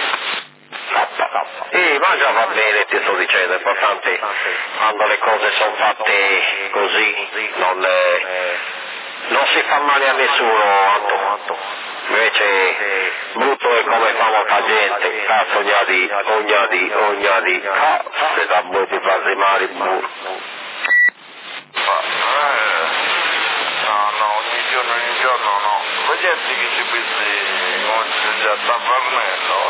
Sì, ma già va bene, ti sto dicendo, è importante quando le cose sono fatte così, non, eh, non si fa male a nessuno, Anto. Invece brutto è come fa molta gente, cazzo ogni di, ogni di, ogni di, cazzo, se da voi ti fai male, burro. Ma, eh, no, no, ogni giorno, ogni giorno no. Vedete che ci pensi oggi già sta Farnello.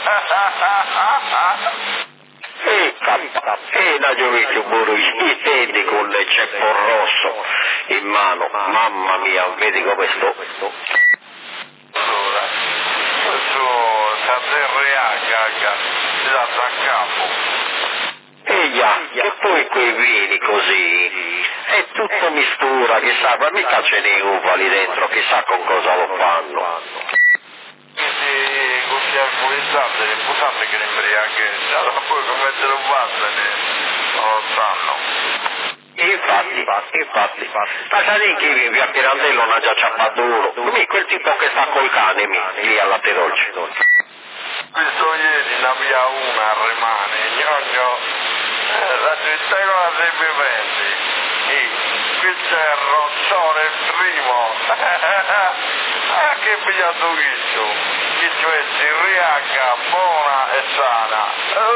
E cazzo, e la giovicchio burro, i piedi con il ceppo rosso in mano, mamma mia, vedi come sto. Allora, questo sta R H, si dà da capo. Eia, che poi quei vini così, è tutto mistura, chissà, ma mica ce n'è uva lì dentro, chissà con cosa lo fanno. Quindi così alcolizzate, l'importante che l'imbriachezza, allora poi come te lo basta non lo sanno. Infatti, infatti, ma sai che vivi a Pirandello non ha già ciappato uno, lui quel tipo che sta col cane lì alla Terolci. Visto ieri la via una rimane, gnogno, la città non la sei viventi, e qui c'è il Rozzone il primo, ah che pigliato questo, che cioè si riacca, buona e sana.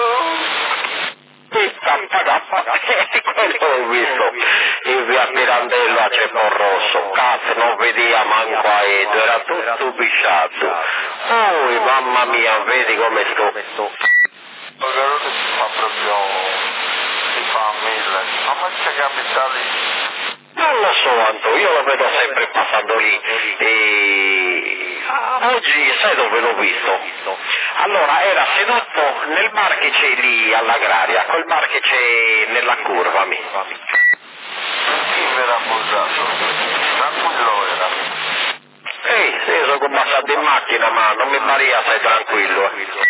Quello ho visto in via Pirandello a Ceppo Rosso, cazzo non vedia manco a Edo, era tutto bisciato. Oh mamma mia, vedi come sto. Quello che si fa proprio, si fa a mille, ma ma c'è capita lì? Non lo so Anto, io lo vedo sempre passando lì e oggi sai dove l'ho visto? Allora era seduto nel bar che c'è lì all'agraria, quel bar che c'è nella curva mi. Chi mi era appoggiato? Tranquillo era. Ehi, se io sono passato in macchina ma non mi paria sei tranquillo.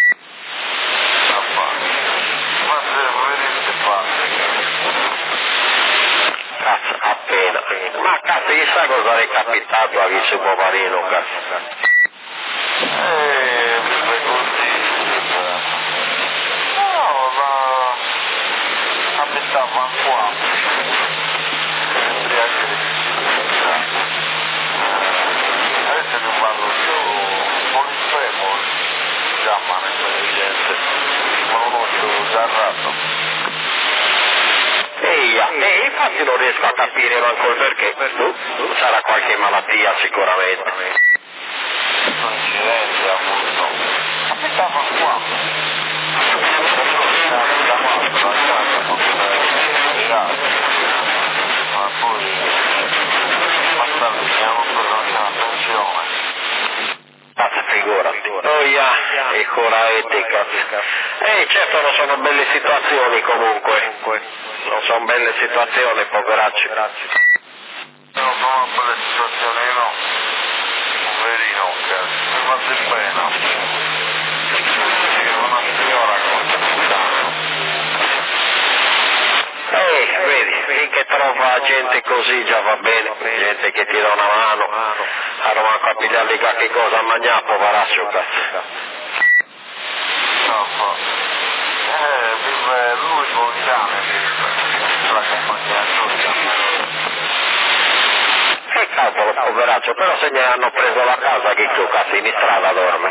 Ma se vedete fate. cazzo, appena. Ma cazzo, chissà cosa è capitato a questo poverino, cazzo. Eh, vive così. No, ma abitava qua. Adesso che parlo io, polifemo, chiamano intelligente, ma non ho già rato. Eia, e infatti non riesco a capire manco il perché. Uh, sarà qualche malattia sicuramente. Coincidenza, appunto. Abitava qua. Ma poi basta vediamo cosa c'è la pensione. Cazzo, figurati. Oia, e cura etica. Eh, certo non sono belle situazioni comunque. Non sono belle situazioni, poveracci. Non sono belle situazioni, no. Poverino, cazzo. Mi fate pena. Io una signora con Eh, vedi, finché trova gente così già va bene, gente che ti dà una mano, a non manco a pigliargli qualche cosa a mangiare, poveraccio, cazzo. no, eh, vive lui con il cane, vive la compagnia Che cavolo, poveraccio, però se ne hanno preso la casa che tu cazzo in strada dorme.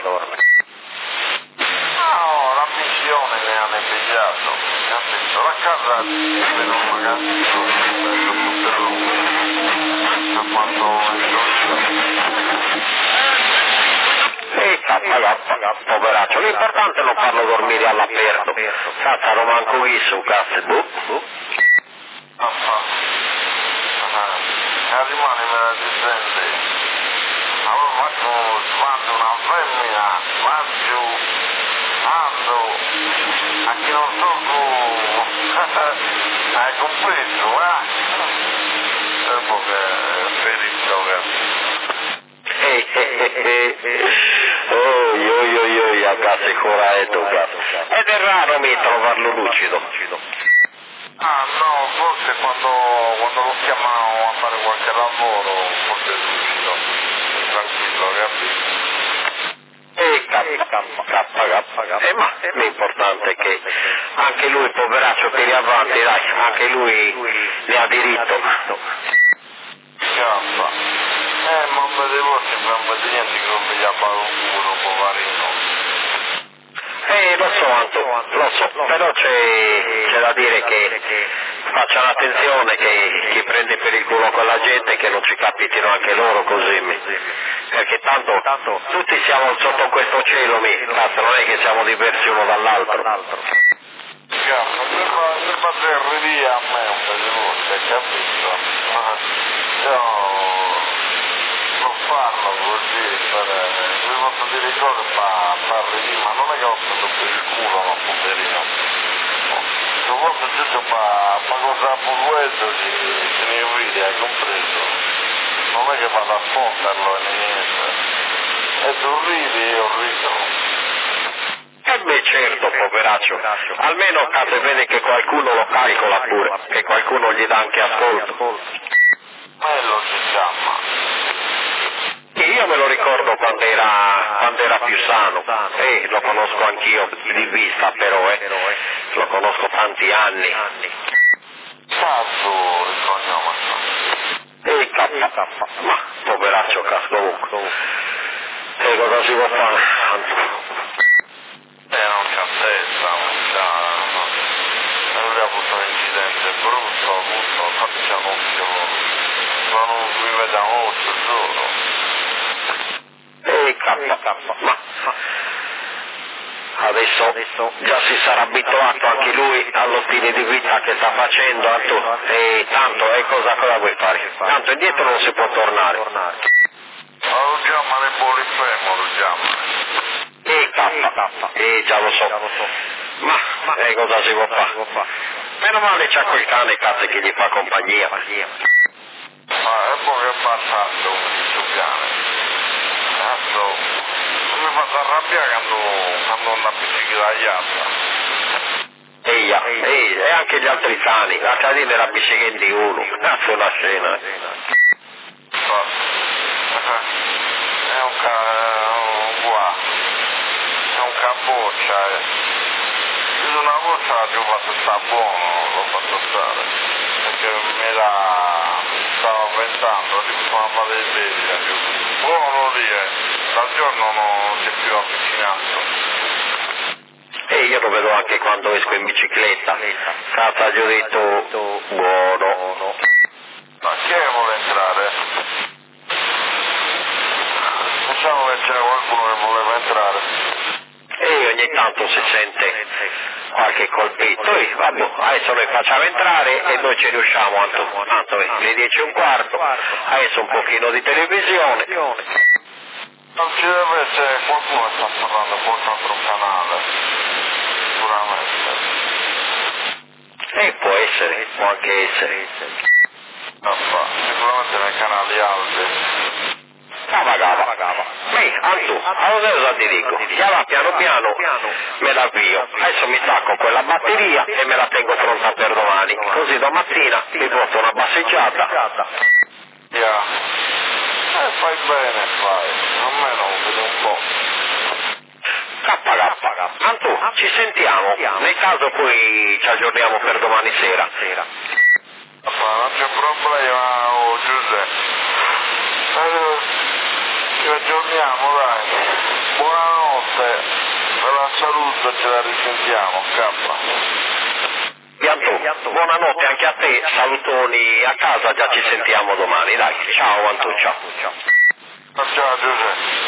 no, la missione ne hanno pigliato, capito? La casa vive in un magazzino, bello tutto lui, da quando E cazzo, poveraccio, l'importante è non farlo dormire all'aperto, cazzo, non manco visto, cazzo, buh, buh. Ah, rimane me la difende. Avevo fatto quando una femmina, mangio, ando, a chi non so hai compreso, eh? E poi che ferito che... Oh, io, io, io, io, cazzo, cura è tu, cazzo. Ed è raro mi trovarlo lucido. Ah no, forse quando, quando lo chiamavo a fare qualche lavoro, forse è lucido, tranquillo, capito? E cazzo, cazzo, eh, ma l'importante è che anche lui, poveraccio, tiri avanti, dai, anche lui ne ha diritto. Scappa. Eh, ma vedevo sempre un po' di niente che non mi chiama un culo, poverino. Eh, lo so, Anto, lo so, però c'è, c'è da dire che facciano attenzione che chi prende per il culo quella gente che non ci capitino anche loro così, mi. Perché tanto, tanto tutti siamo sotto questo cielo, mi, cazzo, non è che siamo diversi uno dall'altro. Scappa, sembra, sembra terribile a me un po' di volte, capito? Ma io non farlo così, per, mi posso dire cose ma parli di, ma non è che ho preso per il culo, no, poverino. Se fosse giusto ma cosa questo se ne vede, hai compreso? Non è che vado a fonderlo e niente. E tu ridi e io rido. E beh certo, poveraccio, almeno cazzo vede che qualcuno lo calcola pure, che qualcuno gli dà anche ascolto. Bello si chiama. Io me lo ricordo quando era, quando era più sano, eh, lo conosco anch'io di vista però, eh, lo conosco tanti anni. Cazzo il cognome. E cazzo, ma poveraccio cazzo comunque. E cosa si può fare? Eh non c'ha testa, non c'ha... Lui ha avuto un incidente brutto, ha avuto, infatti c'è un occhio, ma non vive da un occhio solo. E cazzo, ma adesso, adesso già si sarà abituato anche lui allo stile di vita che sta facendo, Anto, e tanto, e cosa, cosa vuoi fare? Tanto indietro non si può tornare. Ma lo chiama le polifemo, lo chiama. E cazzo, e già lo so, ma, ma e cosa si può fare? Meno male c'ha quel cane cazzo che gli fa compagnia. Ma è poi che è passato questo cane. Cazzo, non mi fa arrabbiare quando, quando anda a bicicletta. Eia, Eia, ehi, e anche gli altri sani, la Cadina era bicicletta di uno, cazzo una scena. È un ca... un qua, è un capoccia, eh. Una volta l'ho fatto sta buono, l'ho fatto stare, perché mi era... mi stava pensando, tipo una male di piedi, buono lì, eh. Dal giorno non si è più avvicinato. E io lo vedo anche quando esco in bicicletta, cazzo gli ho detto buono. Ma chi è che vuole entrare? Diciamo che c'è qualcuno che voleva entrare. E ogni tanto si sente qualche colpetto, e vabbè, adesso noi facciamo entrare e noi ci riusciamo, tanto, tanto le dieci e un quarto, adesso un pochino di televisione. Non ci deve essere qualcuno che sta parlando qualche altro canale, sicuramente. E può essere, può anche essere. Vabbè, sicuramente nei canali alti. Cava cava, beh, Antu, allora cosa ti dico? Chiama piano piano, me la avvio, adesso mi stacco quella batteria e me la tengo pronta per domani, così domattina mi porto una passeggiata. Yeah. Eh, fai bene, fai, almeno vedi un po'. K K, Antu, ci sentiamo, nel caso poi ci aggiorniamo per domani sera. Vabbè, non c'è problema, oh Giuseppe. Eh, ci aggiorniamo, dai. Buonanotte, per la salute ce la risentiamo, K. Antu, buonanotte anche a te, salutoni a casa, già ci sentiamo domani, dai, ciao Antu, ciao. Ciao Giuseppe.